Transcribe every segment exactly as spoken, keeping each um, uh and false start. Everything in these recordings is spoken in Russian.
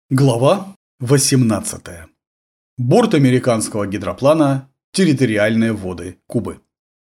Глава восемнадцатая. Борт американского гидроплана. Территориальные воды Кубы.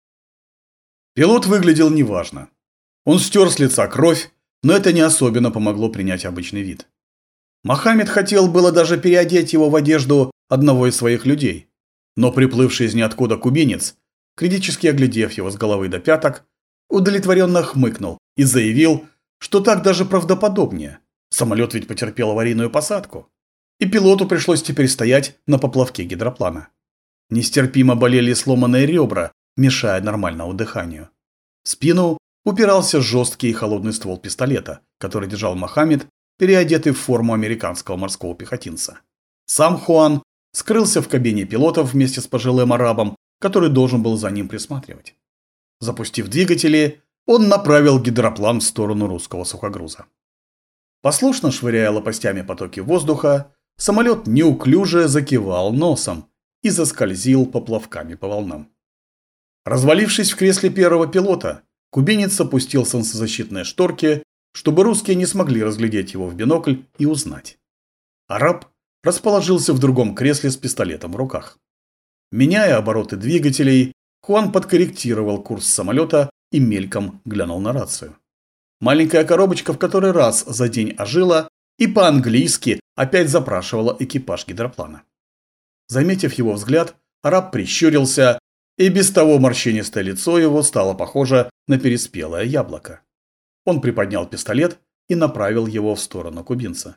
Пилот выглядел неважно. Он стер с лица кровь, но это не особенно помогло принять обычный вид. Мохаммед хотел было даже переодеть его в одежду одного из своих людей, но приплывший из ниоткуда кубинец, критически оглядев его с головы до пяток, удовлетворенно хмыкнул и заявил, что так даже правдоподобнее. Самолет ведь потерпел аварийную посадку, и пилоту пришлось теперь стоять на поплавке гидроплана. Нестерпимо болели сломанные ребра, мешая нормальному дыханию. В спину упирался жесткий и холодный ствол пистолета, который держал Мохаммед, переодетый в форму американского морского пехотинца. Сам Хуан скрылся в кабине пилотов вместе с пожилым арабом, который должен был за ним присматривать. Запустив двигатели, он направил гидроплан в сторону русского сухогруза. Послушно швыряя лопастями потоки воздуха, самолет неуклюже закивал носом и заскользил поплавками по волнам. Развалившись в кресле первого пилота, кубинец опустил солнцезащитные шторки, чтобы русские не смогли разглядеть его в бинокль и узнать. Араб расположился в другом кресле с пистолетом в руках. Меняя обороты двигателей, Хуан подкорректировал курс самолета и мельком глянул на рацию. Маленькая коробочка в который раз за день ожила и по-английски опять запрашивала экипаж гидроплана. Заметив его взгляд, араб прищурился, и без того морщинистое лицо его стало похоже на переспелое яблоко. Он приподнял пистолет и направил его в сторону кубинца.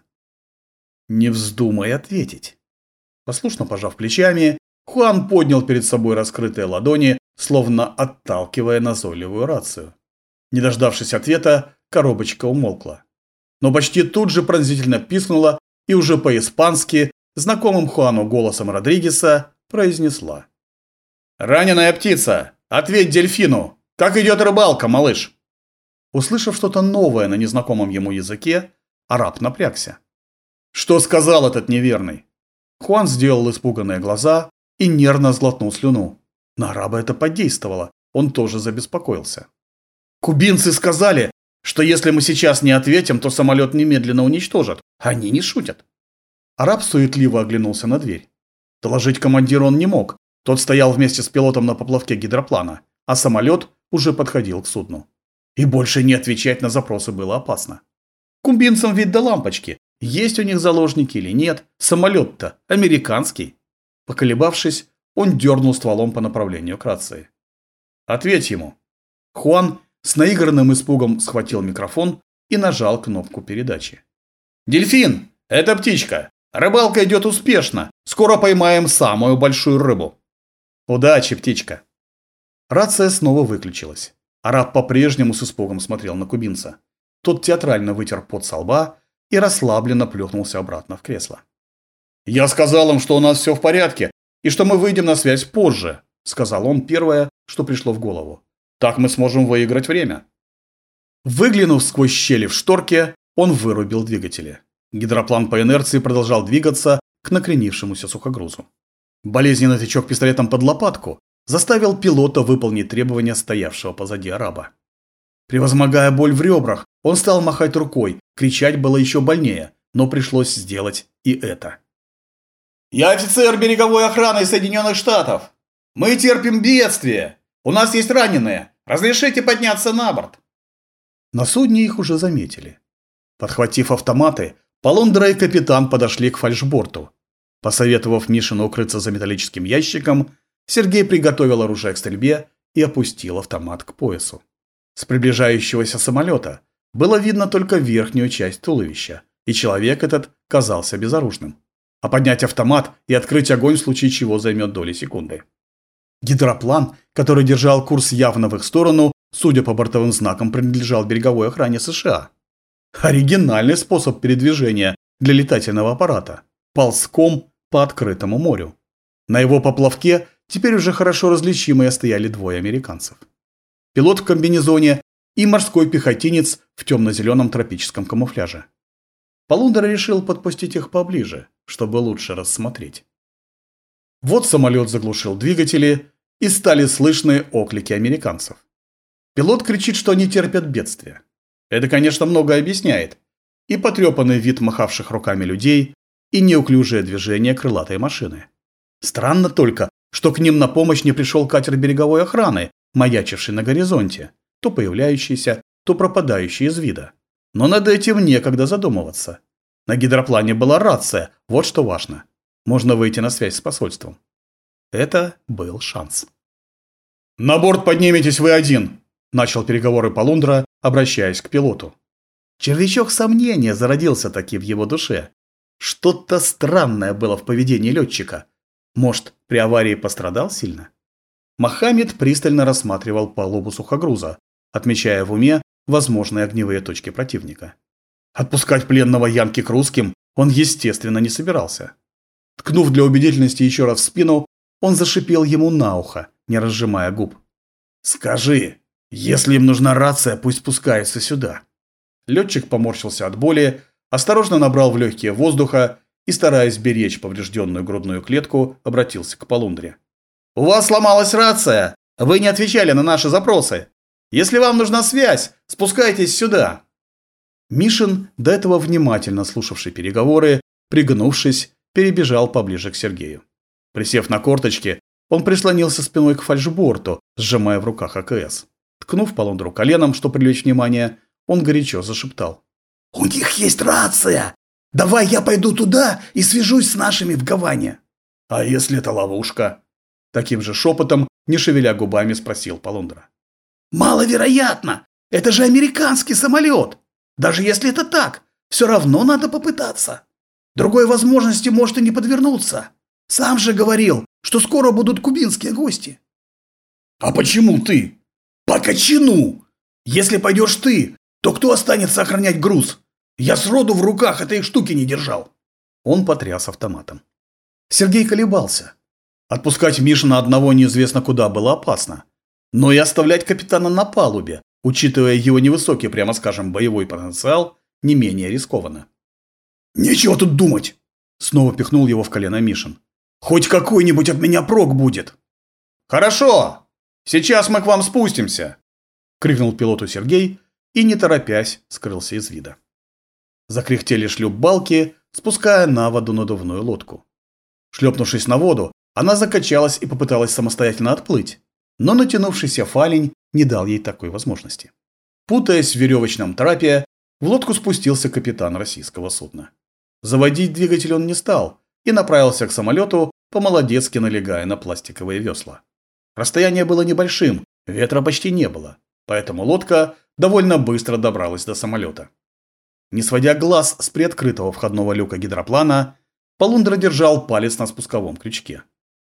«Не вздумай ответить». Послушно пожав плечами, Хуан поднял перед собой раскрытые ладони, словно отталкивая назойливую рацию. Не дождавшись ответа, коробочка умолкла. Но почти тут же пронзительно пискнула и уже по-испански, знакомым Хуану голосом Родригеса, произнесла: «Раненая птица! Ответь дельфину! Как идет рыбалка, малыш?» Услышав что-то новое на незнакомом ему языке, араб напрягся. Что сказал этот неверный? Хуан сделал испуганные глаза и нервно сглотнул слюну. На араба это подействовало, он тоже забеспокоился. «Кубинцы сказали, что если мы сейчас не ответим, то самолет немедленно уничтожат. Они не шутят». Араб суетливо оглянулся на дверь. Доложить командиру он не мог. Тот стоял вместе с пилотом на поплавке гидроплана, а самолет уже подходил к судну. И больше не отвечать на запросы было опасно. Кубинцам ведь до лампочки, есть у них заложники или нет, самолет-то американский. Поколебавшись, он дернул стволом по направлению к рации. «Ответь ему». Хуан с наигранным испугом схватил микрофон и нажал кнопку передачи. «Дельфин, это птичка. Рыбалка идет успешно. Скоро поймаем самую большую рыбу». «Удачи, птичка». Рация снова выключилась. Араб по-прежнему с испугом смотрел на кубинца. Тот театрально вытер пот со лба и расслабленно плюхнулся обратно в кресло. «Я сказал им, что у нас все в порядке и что мы выйдем на связь позже», сказал он первое, что пришло в голову. «Так мы сможем выиграть время». Выглянув сквозь щели в шторке, он вырубил двигатели. Гидроплан по инерции продолжал двигаться к накренившемуся сухогрузу. Болезненный тычок пистолетом под лопатку заставил пилота выполнить требования стоявшего позади араба. Превозмогая боль в ребрах, он стал махать рукой, кричать было еще больнее, но пришлось сделать и это. «Я офицер береговой охраны Соединенных Штатов. Мы терпим бедствие. У нас есть раненые. Разрешите подняться на борт?» На судне их уже заметили. Подхватив автоматы, Полундра и капитан подошли к фальшборту. Посоветовав Мишину укрыться за металлическим ящиком, Сергей приготовил оружие к стрельбе и опустил автомат к поясу. С приближающегося самолета было видно только верхнюю часть туловища, и человек этот казался безоружным. А поднять автомат и открыть огонь в случае чего займет доли секунды. Гидроплан, который держал курс явно в их сторону, судя по бортовым знакам, принадлежал береговой охране США. Оригинальный способ передвижения для летательного аппарата. Ползком по открытому морю. На его поплавке теперь уже хорошо различимые стояли двое американцев. Пилот в комбинезоне и морской пехотинец в темно-зеленом тропическом камуфляже. Полундра решил подпустить их поближе, чтобы лучше рассмотреть. Вот самолет заглушил двигатели, и стали слышны оклики американцев. Пилот кричит, что они терпят бедствие. Это, конечно, многое объясняет. и потрепанный вид махавших руками людей, и неуклюжее движение крылатой машины. Странно только, что к ним на помощь не пришел катер береговой охраны, маячивший на горизонте, то появляющийся, то пропадающий из вида. Но над этим некогда задумываться. На гидроплане была рация, вот что важно. Можно выйти на связь с посольством. Это был шанс. «На борт подниметесь вы один», – начал переговоры Полундра, обращаясь к пилоту. Червячок сомнения зародился таки в его душе. Что-то странное было в поведении летчика. Может, при аварии пострадал сильно? Мохаммед пристально рассматривал палубу сухогруза, отмечая в уме возможные огневые точки противника. Отпускать пленного янки к русским он, естественно, не собирался. Ткнув для убедительности еще раз в спину, он зашипел ему на ухо, не разжимая губ. «Скажи, если им нужна рация, пусть спускаются сюда». Летчик поморщился от боли, осторожно набрал в легкие воздуха и, стараясь беречь поврежденную грудную клетку, обратился к Полундре. «У вас сломалась рация! Вы не отвечали на наши запросы! Если вам нужна связь, спускайтесь сюда!» Мишин, до этого внимательно слушавший переговоры, пригнувшись, перебежал поближе к Сергею. Присев на корточки, он прислонился спиной к фальшборту, сжимая в руках А К С. Ткнув Полундру коленом, чтобы привлечь внимание, он горячо зашептал. «У них есть рация! Давай я пойду туда и свяжусь с нашими в Гаване!» «А если это ловушка?» Таким же шепотом, не шевеля губами, спросил Полундра. «Маловероятно! Это же американский самолет! Даже если это так, все равно надо попытаться. Другой возможности может и не подвернуться. Сам же говорил, что скоро будут кубинские гости». «А почему ты?» «По кочану! Если пойдешь ты, то кто останется охранять груз? Я сроду в руках этой штуки не держал». Он потряс автоматом. Сергей колебался. Отпускать Мишина одного неизвестно куда было опасно. Но и оставлять капитана на палубе, учитывая его невысокий, прямо скажем, боевой потенциал, не менее рискованно. «Нечего тут думать!» – снова пихнул его в колено Мишин. «Хоть какой-нибудь от меня прок будет!» «Хорошо! Сейчас мы к вам спустимся!» – крикнул пилоту Сергей и, не торопясь, скрылся из вида. Закряхтели шлюпбалки, спуская на воду надувную лодку. Шлепнувшись на воду, она закачалась и попыталась самостоятельно отплыть, но натянувшийся фалень не дал ей такой возможности. Путаясь в веревочном трапе, в лодку спустился капитан российского судна. Заводить двигатель он не стал и направился к самолету, по-молодецки налегая на пластиковые весла. Расстояние было небольшим, ветра почти не было, поэтому лодка довольно быстро добралась до самолета. Не сводя глаз с приоткрытого входного люка гидроплана, Полундра держал палец на спусковом крючке.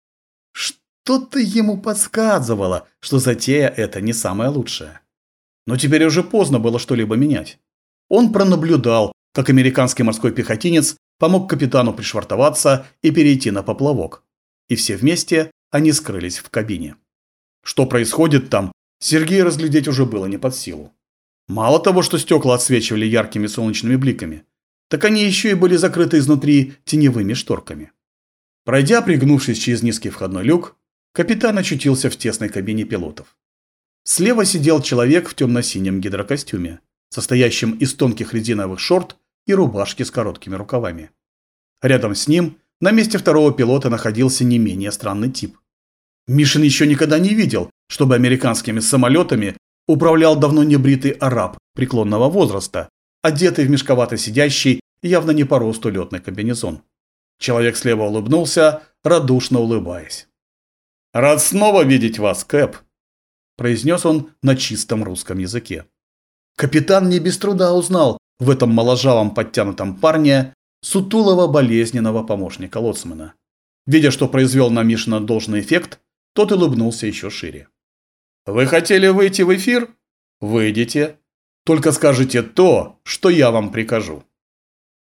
Что-то ему подсказывало, что затея эта не самая лучшая. Но теперь уже поздно было что-либо менять. Он пронаблюдал, как американский морской пехотинец помог капитану пришвартоваться и перейти на поплавок. И все вместе они скрылись в кабине. Что происходит там, Сергею разглядеть уже было не под силу. Мало того, что стекла отсвечивали яркими солнечными бликами, так они еще и были закрыты изнутри теневыми шторками. Пройдя, пригнувшись через низкий входной люк, капитан очутился в тесной кабине пилотов. Слева сидел человек в темно-синем гидрокостюме, состоящем из тонких резиновых шорт и рубашки с короткими рукавами. Рядом с ним, на месте второго пилота, находился не менее странный тип. Мишин еще никогда не видел, чтобы американскими самолетами управлял давно небритый араб преклонного возраста, одетый в мешковато сидящий, явно не по росту летный комбинезон. Человек слева улыбнулся, радушно улыбаясь. «Рад снова видеть вас, Кэп», – произнес он на чистом русском языке. Капитан не без труда узнал в этом моложавом подтянутом парне сутулого болезненного помощника лоцмана. Видя, что произвел на Мишина должный эффект, тот улыбнулся еще шире. «Вы хотели выйти в эфир? Выйдите. Только скажите то, что я вам прикажу».